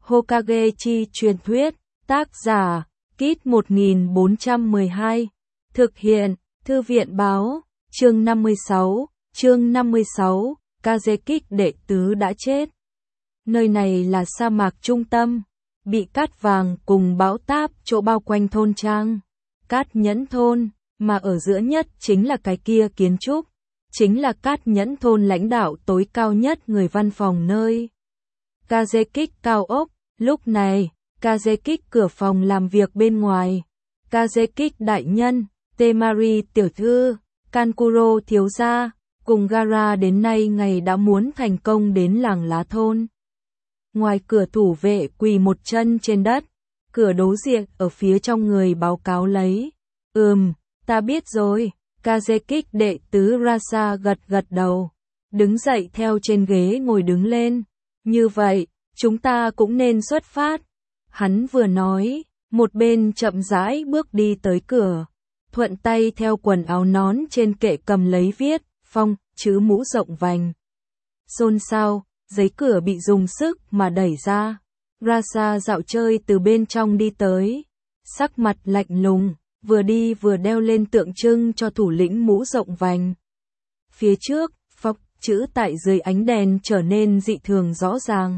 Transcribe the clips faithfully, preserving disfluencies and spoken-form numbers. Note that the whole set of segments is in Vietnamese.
Hokage chi truyền thuyết, tác giả, Kit một nghìn bốn trăm mười hai, thực hiện, Thư viện báo, chương năm mươi sáu, chương năm mươi sáu, Kazekik đệ tứ đã chết. Nơi này là sa mạc trung tâm, bị cát vàng cùng bão táp chỗ bao quanh thôn trang, Cát Nhẫn thôn, mà ở giữa nhất chính là cái kia kiến trúc, chính là Cát Nhẫn thôn lãnh đạo tối cao nhất người văn phòng nơi Kazekik cao ốc. Lúc này, Kazekik cửa phòng làm việc bên ngoài. Kazekik đại nhân, Temari tiểu thư, Kankuro thiếu gia, cùng Gara đến nay ngày đã muốn thành công đến làng lá thôn. Ngoài cửa thủ vệ quỳ một chân trên đất, cửa đối diện ở phía trong người báo cáo lấy. Ừm, ta biết rồi, Kazekik đệ tứ Rasa gật gật đầu, đứng dậy theo trên ghế ngồi đứng lên. Như vậy, chúng ta cũng nên xuất phát. Hắn vừa nói, một bên chậm rãi bước đi tới cửa, thuận tay theo quần áo nón trên kệ cầm lấy viết, phong, chữ mũ rộng vành. Xôn xao, giấy cửa bị dùng sức mà đẩy ra. Rasa dạo chơi từ bên trong đi tới, sắc mặt lạnh lùng, vừa đi vừa đeo lên tượng trưng cho thủ lĩnh mũ rộng vành. Phía trước, phọc, chữ tại dưới ánh đèn trở nên dị thường rõ ràng.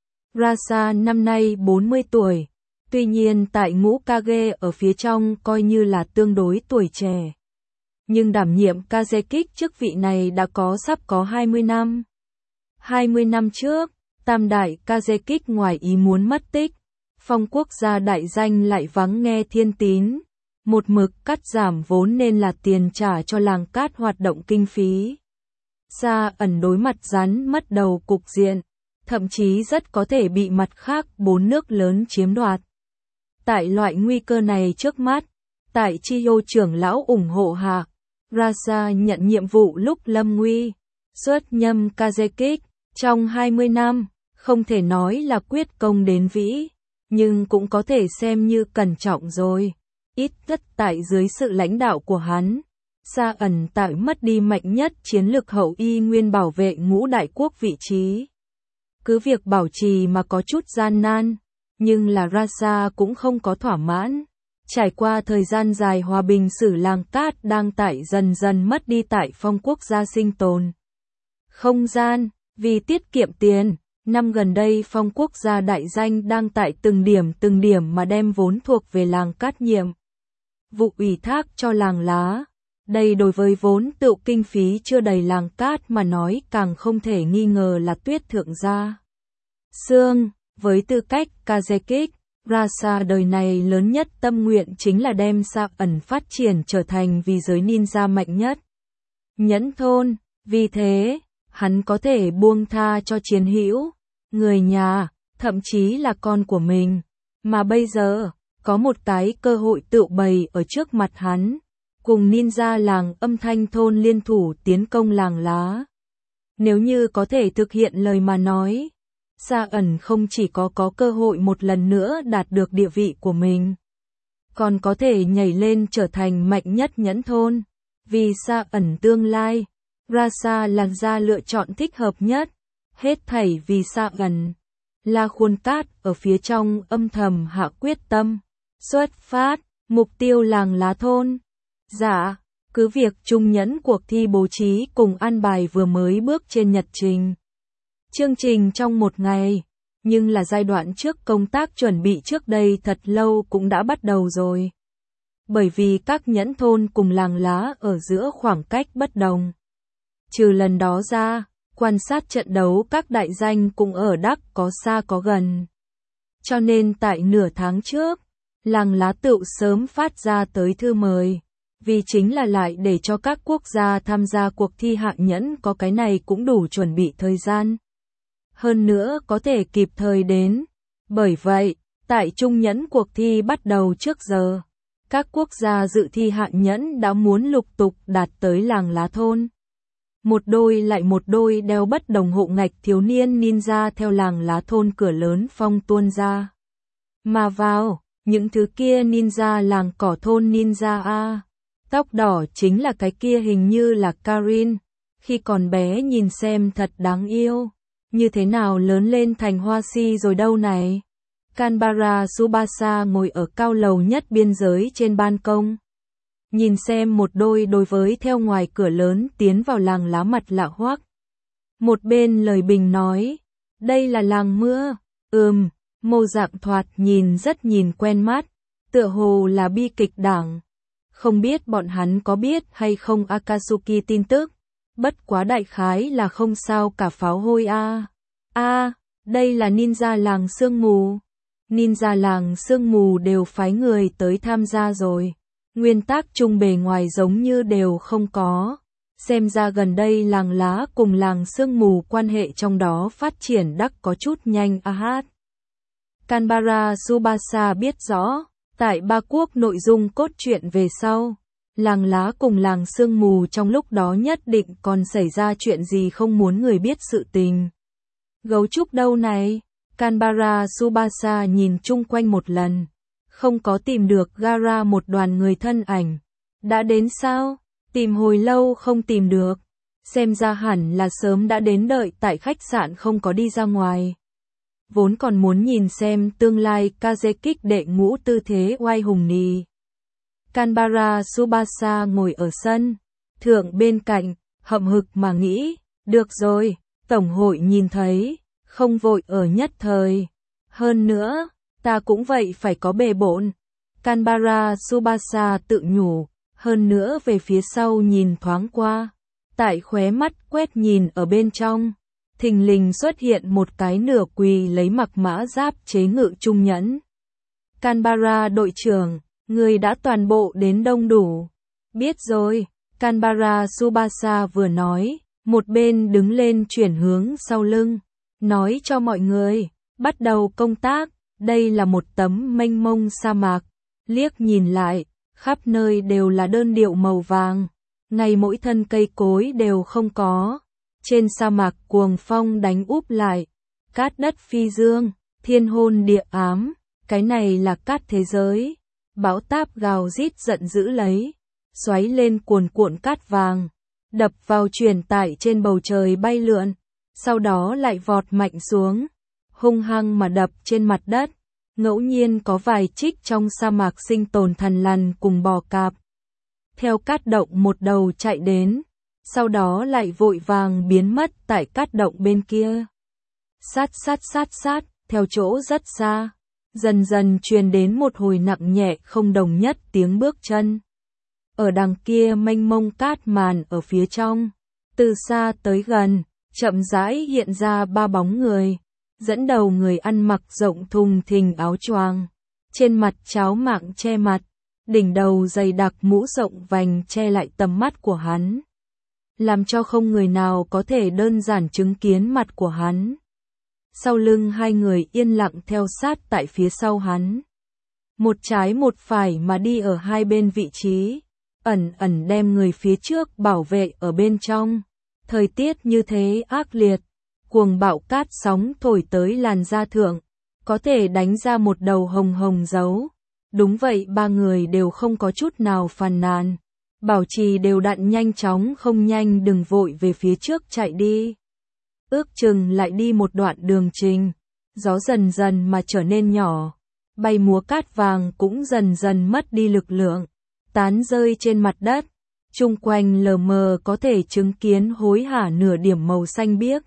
Rasa năm nay bốn mươi tuổi, tuy nhiên tại ngũ Kage ở phía trong coi như là tương đối tuổi trẻ. Nhưng đảm nhiệm Kazekik chức vị này đã có sắp có hai mươi năm. hai mươi năm trước, tam đại Kazekik ngoài ý muốn mất tích, phong quốc gia đại danh lại vắng nghe thiên tín, một mực cắt giảm vốn nên là tiền trả cho làng cát hoạt động kinh phí. Sa ẩn đối mặt rắn mất đầu cục diện, thậm chí rất có thể bị mặt khác bốn nước lớn chiếm đoạt. Tại loại nguy cơ này trước mắt, tại Chiyo trưởng lão ủng hộ hạ, Rasa nhận nhiệm vụ lúc lâm nguy, xuất nhâm Kazekik, trong hai mươi năm, không thể nói là quyết công đến vĩ, nhưng cũng có thể xem như cẩn trọng rồi. Ít nhất tại dưới sự lãnh đạo của hắn, Sa ẩn tại mất đi mạnh nhất chiến lực hậu y nguyên bảo vệ ngũ đại quốc vị trí. Cứ việc bảo trì mà có chút gian nan, nhưng là Rasa cũng không có thỏa mãn. Trải qua thời gian dài hòa bình sử làng cát đang tại dần dần mất đi tại phong quốc gia sinh tồn. Không gian, vì tiết kiệm tiền, năm gần đây phong quốc gia đại danh đang tại từng điểm từng điểm mà đem vốn thuộc về làng cát nhiệm vụ ủy thác cho làng lá. Đây đối với vốn tự kinh phí chưa đầy làng cát mà nói càng không thể nghi ngờ là tuyết thượng gia. Sương, với tư cách Kazekik, Rasa đời này lớn nhất tâm nguyện chính là đem Sa ẩn phát triển trở thành vì giới ninja mạnh nhất. Nhẫn thôn, vì thế, hắn có thể buông tha cho chiến hữu, người nhà, thậm chí là con của mình. Mà bây giờ, có một cái cơ hội tựu bày ở trước mặt hắn, cùng ninja làng âm thanh thôn liên thủ tiến công làng lá. Nếu như có thể thực hiện lời mà nói, Sa ẩn không chỉ có có cơ hội một lần nữa đạt được địa vị của mình, còn có thể nhảy lên trở thành mạnh nhất nhẫn thôn. Vì Sa ẩn tương lai, Rasa là ra lựa chọn thích hợp nhất, hết thảy vì Sa ẩn. La Khuôn Cát ở phía trong âm thầm hạ quyết tâm, xuất phát, mục tiêu làng lá thôn. Dạ, cứ việc trung nhẫn cuộc thi bố trí cùng an bài vừa mới bước trên nhật trình. Chương trình trong một ngày, nhưng là giai đoạn trước công tác chuẩn bị trước đây thật lâu cũng đã bắt đầu rồi. Bởi vì các nhẫn thôn cùng làng lá ở giữa khoảng cách bất đồng. Trừ lần đó ra, quan sát trận đấu các đại danh cũng ở đắc có xa có gần. Cho nên tại nửa tháng trước, làng lá tựu sớm phát ra tới thư mời. Vì chính là lại để cho các quốc gia tham gia cuộc thi hạng nhẫn có cái này cũng đủ chuẩn bị thời gian. Hơn nữa có thể kịp thời đến. Bởi vậy, tại trung nhẫn cuộc thi bắt đầu trước giờ, các quốc gia dự thi hạng nhẫn đã muốn lục tục đạt tới làng lá thôn. Một đôi lại một đôi đeo bất đồng hộ ngạch thiếu niên ninja theo làng lá thôn cửa lớn phong tuôn ra. Mà vào, những thứ kia ninja làng cỏ thôn ninja A. Tóc đỏ chính là cái kia hình như là Karin, khi còn bé nhìn xem thật đáng yêu. Như thế nào lớn lên thành hoa si rồi đâu này. Canberra Tsubasa ngồi ở cao lầu nhất biên giới trên ban công. Nhìn xem một đôi đối với theo ngoài cửa lớn tiến vào làng lá mặt lạ hoắc. Một bên lời bình nói, đây là làng mưa, ừm, mô dạng thoạt nhìn rất nhìn quen mắt, tựa hồ là bi kịch đảng. Không biết bọn hắn có biết hay không Akatsuki tin tức, bất quá đại khái là không sao cả pháo hôi a. A, đây là ninja làng sương mù. Ninja làng sương mù đều phái người tới tham gia rồi. Nguyên tắc chung bề ngoài giống như đều không có. Xem ra gần đây làng lá cùng làng sương mù quan hệ trong đó phát triển đắc có chút nhanh a hát. Canberra Tsubasa biết rõ, tại Ba Quốc nội dung cốt truyện về sau, làng lá cùng làng sương mù trong lúc đó nhất định còn xảy ra chuyện gì không muốn người biết sự tình. Gấu trúc đâu này? Canberra Tsubasa nhìn chung quanh một lần, không có tìm được Gara một đoàn người thân ảnh. Đã đến sao? Tìm hồi lâu không tìm được. Xem ra hẳn là sớm đã đến đợi tại khách sạn không có đi ra ngoài. Vốn còn muốn nhìn xem tương lai Kazekik đệ ngũ tư thế oai hùng nì. Canberra Tsubasa ngồi ở sân thượng bên cạnh, hậm hực mà nghĩ, được rồi, tổng hội nhìn thấy, không vội ở nhất thời. Hơn nữa, ta cũng vậy phải có bề bộn. Canberra Tsubasa tự nhủ, hơn nữa về phía sau nhìn thoáng qua, tại khóe mắt quét nhìn ở bên trong, thình lình xuất hiện một cái nửa quỳ lấy mặc mã giáp chế ngự trung nhẫn. Canberra đội trưởng, người đã toàn bộ đến đông đủ. Biết rồi, Canberra Tsubasa vừa nói, một bên đứng lên chuyển hướng sau lưng, nói cho mọi người, bắt đầu công tác. Đây là một tấm mênh mông sa mạc, liếc nhìn lại, khắp nơi đều là đơn điệu màu vàng, ngay mỗi thân cây cối đều không có. Trên sa mạc cuồng phong đánh úp lại, cát đất phi dương, thiên hôn địa ám, cái này là cát thế giới. Bão táp gào rít giận dữ lấy, xoáy lên cuồn cuộn cát vàng, đập vào truyền tải trên bầu trời bay lượn, sau đó lại vọt mạnh xuống, hung hăng mà đập trên mặt đất. Ngẫu nhiên có vài trích trong sa mạc sinh tồn thằn lằn cùng bò cạp. Theo cát động một đầu chạy đến, sau đó lại vội vàng biến mất tại cát động bên kia. Sát sát sát sát, theo chỗ rất xa, dần dần truyền đến một hồi nặng nhẹ không đồng nhất tiếng bước chân. Ở đằng kia mênh mông cát màn ở phía trong, từ xa tới gần, chậm rãi hiện ra ba bóng người. Dẫn đầu người ăn mặc rộng thùng thình áo choàng, trên mặt cháo mạng che mặt, đỉnh đầu dày đặc mũ rộng vành che lại tầm mắt của hắn, làm cho không người nào có thể đơn giản chứng kiến mặt của hắn. Sau lưng hai người yên lặng theo sát tại phía sau hắn, một trái một phải mà đi ở hai bên vị trí, ẩn ẩn đem người phía trước bảo vệ ở bên trong. Thời tiết như thế ác liệt, cuồng bạo cát sóng thổi tới làn da thượng, có thể đánh ra một đầu hồng hồng dấu. Đúng vậy, ba người đều không có chút nào phàn nàn, bảo trì đều đặn nhanh chóng không nhanh đừng vội về phía trước chạy đi. Ước chừng lại đi một đoạn đường trình, gió dần dần mà trở nên nhỏ, bay múa cát vàng cũng dần dần mất đi lực lượng, tán rơi trên mặt đất, chung quanh lờ mờ có thể chứng kiến hối hả nửa điểm màu xanh biếc.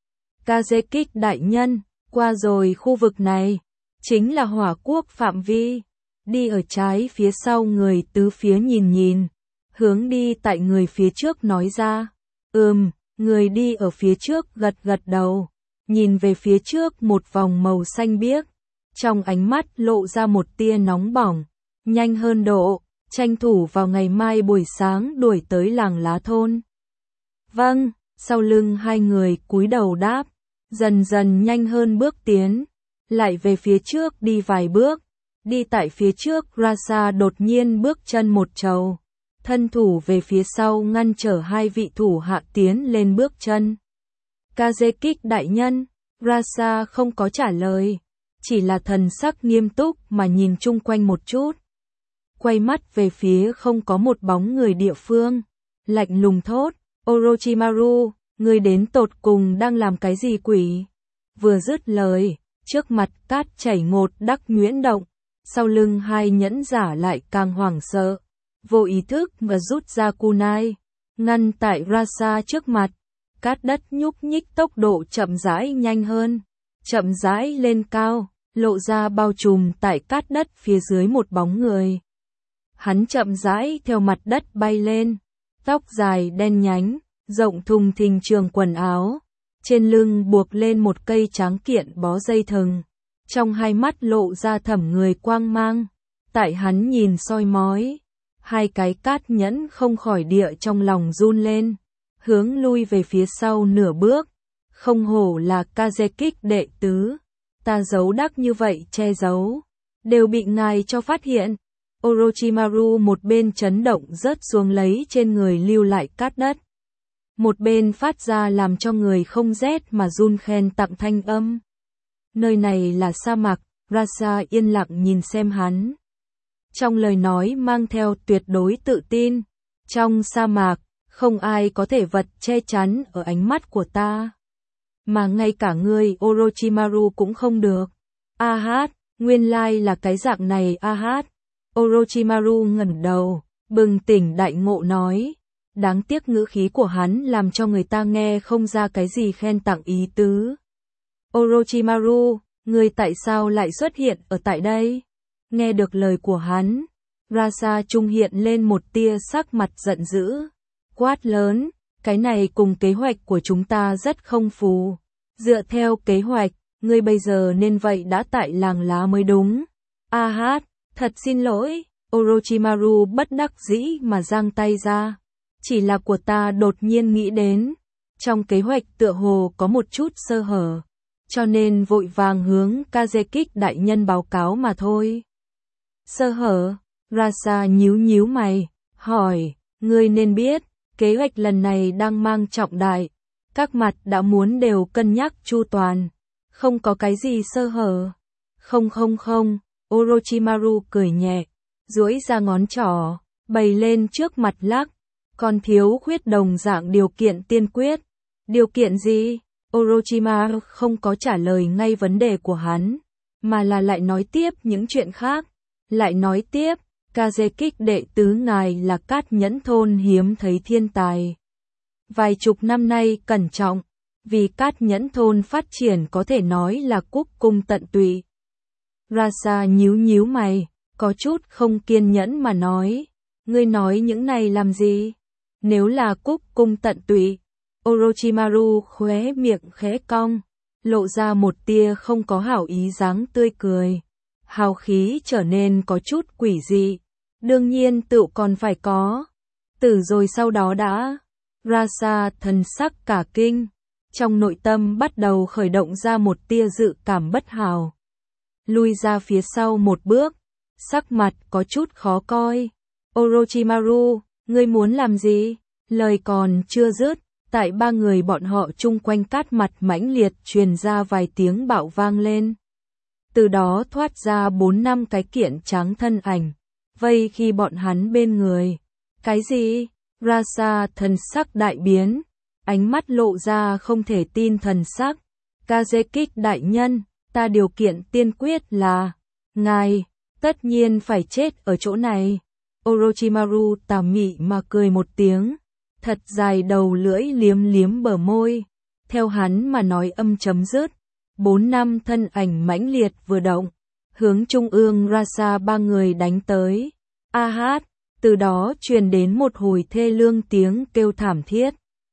Kazekik đại nhân, qua rồi khu vực này, chính là hỏa quốc phạm vi. Đi ở trái phía sau người tứ phía nhìn nhìn, hướng đi tại người phía trước nói ra. Ừm, người đi ở phía trước gật gật đầu, nhìn về phía trước một vòng màu xanh biếc, trong ánh mắt lộ ra một tia nóng bỏng, nhanh hơn độ, tranh thủ vào ngày mai buổi sáng đuổi tới làng lá thôn. Vâng, sau lưng hai người cúi đầu đáp, dần dần nhanh hơn bước tiến, lại về phía trước đi vài bước. Đi tại phía trước, Rasa đột nhiên bước chân một trầu, thân thủ về phía sau ngăn trở hai vị thủ hạ tiến lên bước chân. Kazekik đại nhân, Rasa không có trả lời, chỉ là thần sắc nghiêm túc mà nhìn chung quanh một chút. Quay mắt về phía không có một bóng người địa phương, lạnh lùng thốt, Orochimaru, người đến tột cùng đang làm cái gì quỷ? Vừa dứt lời, Trước mặt cát chảy ngột đắc nhuyễn động, sau lưng hai nhẫn giả lại càng hoảng sợ, vô ý thức và rút ra kunai, ngăn tại Rasa trước mặt. Cát đất nhúc nhích tốc độ chậm rãi nhanh hơn, chậm rãi lên cao, lộ ra bao trùm tại cát đất phía dưới một bóng người. Hắn chậm rãi theo mặt đất bay lên, tóc dài đen nhánh, rộng thùng thình trường quần áo, trên lưng buộc lên một cây tráng kiện bó dây thừng, trong hai mắt lộ ra thẩm người quang mang. Tại hắn nhìn soi mói, hai cái cát nhẫn không khỏi địa trong lòng run lên, hướng lui về phía sau nửa bước. Không hổ là Kazekik đệ tứ, ta giấu đắc như vậy che giấu, đều bị ngài cho phát hiện. Orochimaru một bên chấn động rớt xuống lấy trên người lưu lại cát đất, một bên phát ra làm cho người không rét mà run khen tặng thanh âm. Nơi này là sa mạc, Rasa yên lặng nhìn xem hắn. Trong lời nói mang theo tuyệt đối tự tin. Trong sa mạc, không ai có thể vật che chắn ở ánh mắt của ta. Mà ngay cả ngươi Orochimaru cũng không được. A hát, nguyên lai là cái dạng này a hát. Orochimaru ngẩng đầu, bừng tỉnh đại ngộ nói. Đáng tiếc ngữ khí của hắn làm cho người ta nghe không ra cái gì khen tặng ý tứ. Orochimaru, ngươi tại sao lại xuất hiện ở tại đây? Nghe được lời của hắn, Rasa trung hiện lên một tia sắc mặt giận dữ. Quát lớn, cái này cùng kế hoạch của chúng ta rất không phù. Dựa theo kế hoạch, ngươi bây giờ nên vậy đã tại làng lá mới đúng. A hát, thật xin lỗi, Orochimaru bất đắc dĩ mà giang tay ra. Chỉ là của ta đột nhiên nghĩ đến, trong kế hoạch tựa hồ có một chút sơ hở, cho nên vội vàng hướng Kazekik đại nhân báo cáo mà thôi. Sơ hở? Rasa nhíu nhíu mày, hỏi, ngươi nên biết, kế hoạch lần này đang mang trọng đại, các mặt đã muốn đều cân nhắc chu toàn, không có cái gì sơ hở. Không không không, Orochimaru cười nhẹ, duỗi ra ngón trỏ, bày lên trước mặt lắc, còn thiếu khuyết đồng dạng điều kiện tiên quyết. Điều kiện gì? Orochimaru không có trả lời ngay vấn đề của hắn, mà là lại nói tiếp những chuyện khác. Lại nói tiếp, Kazekik đệ tứ ngài là cát nhẫn thôn hiếm thấy thiên tài. Vài chục năm nay cẩn trọng, vì cát nhẫn thôn phát triển có thể nói là cúc cung tận tụy. Rasa nhíu nhíu mày, có chút không kiên nhẫn mà nói, ngươi nói những này làm gì? Nếu là cúc cung tận tụy, Orochimaru khóe miệng khẽ cong, lộ ra một tia không có hảo ý dáng tươi cười. Hào khí trở nên có chút quỷ dị. Đương nhiên tự còn phải có. Từ rồi sau đó đã. Rasa thần sắc cả kinh. Trong nội tâm bắt đầu khởi động ra một tia dự cảm bất hảo. Lui ra phía sau một bước. Sắc mặt có chút khó coi. Orochimaru, ngươi muốn làm gì? Lời còn chưa dứt. Tại ba người bọn họ chung quanh cát mặt mãnh liệt truyền ra vài tiếng bạo vang lên. Từ đó thoát ra bốn năm cái kiện trắng thân ảnh, vây khi bọn hắn bên người. Cái gì? Rasa thần sắc đại biến, ánh mắt lộ ra không thể tin thần sắc. Kazekik đại nhân, ta điều kiện tiên quyết là, ngài, tất nhiên phải chết ở chỗ này. Orochimaru tà mị mà cười một tiếng, thật dài đầu lưỡi liếm liếm bờ môi. Theo hắn mà nói âm chấm dứt. Bốn năm thân ảnh mãnh liệt vừa động, hướng trung ương Rasa ba người đánh tới. A hát, từ đó truyền đến một hồi thê lương tiếng kêu thảm thiết.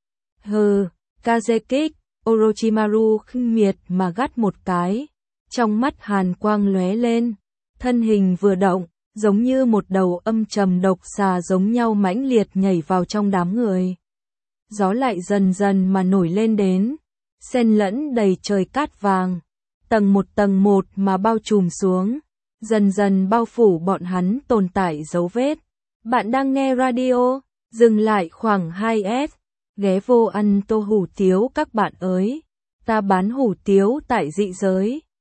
Hừ, Kazekik, Orochimaru khinh miệt mà gắt một cái, trong mắt hàn quang lóe lên, thân hình vừa động, giống như một đầu âm trầm độc xà giống nhau mãnh liệt nhảy vào trong đám người. Gió lại dần dần mà nổi lên đến. Xen lẫn đầy trời cát vàng, tầng một tầng một mà bao trùm xuống, dần dần bao phủ bọn hắn tồn tại dấu vết. Bạn đang nghe radio, dừng lại khoảng hai S, ghé vô ăn tô hủ tiếu các bạn ơi, ta bán hủ tiếu tại dị giới.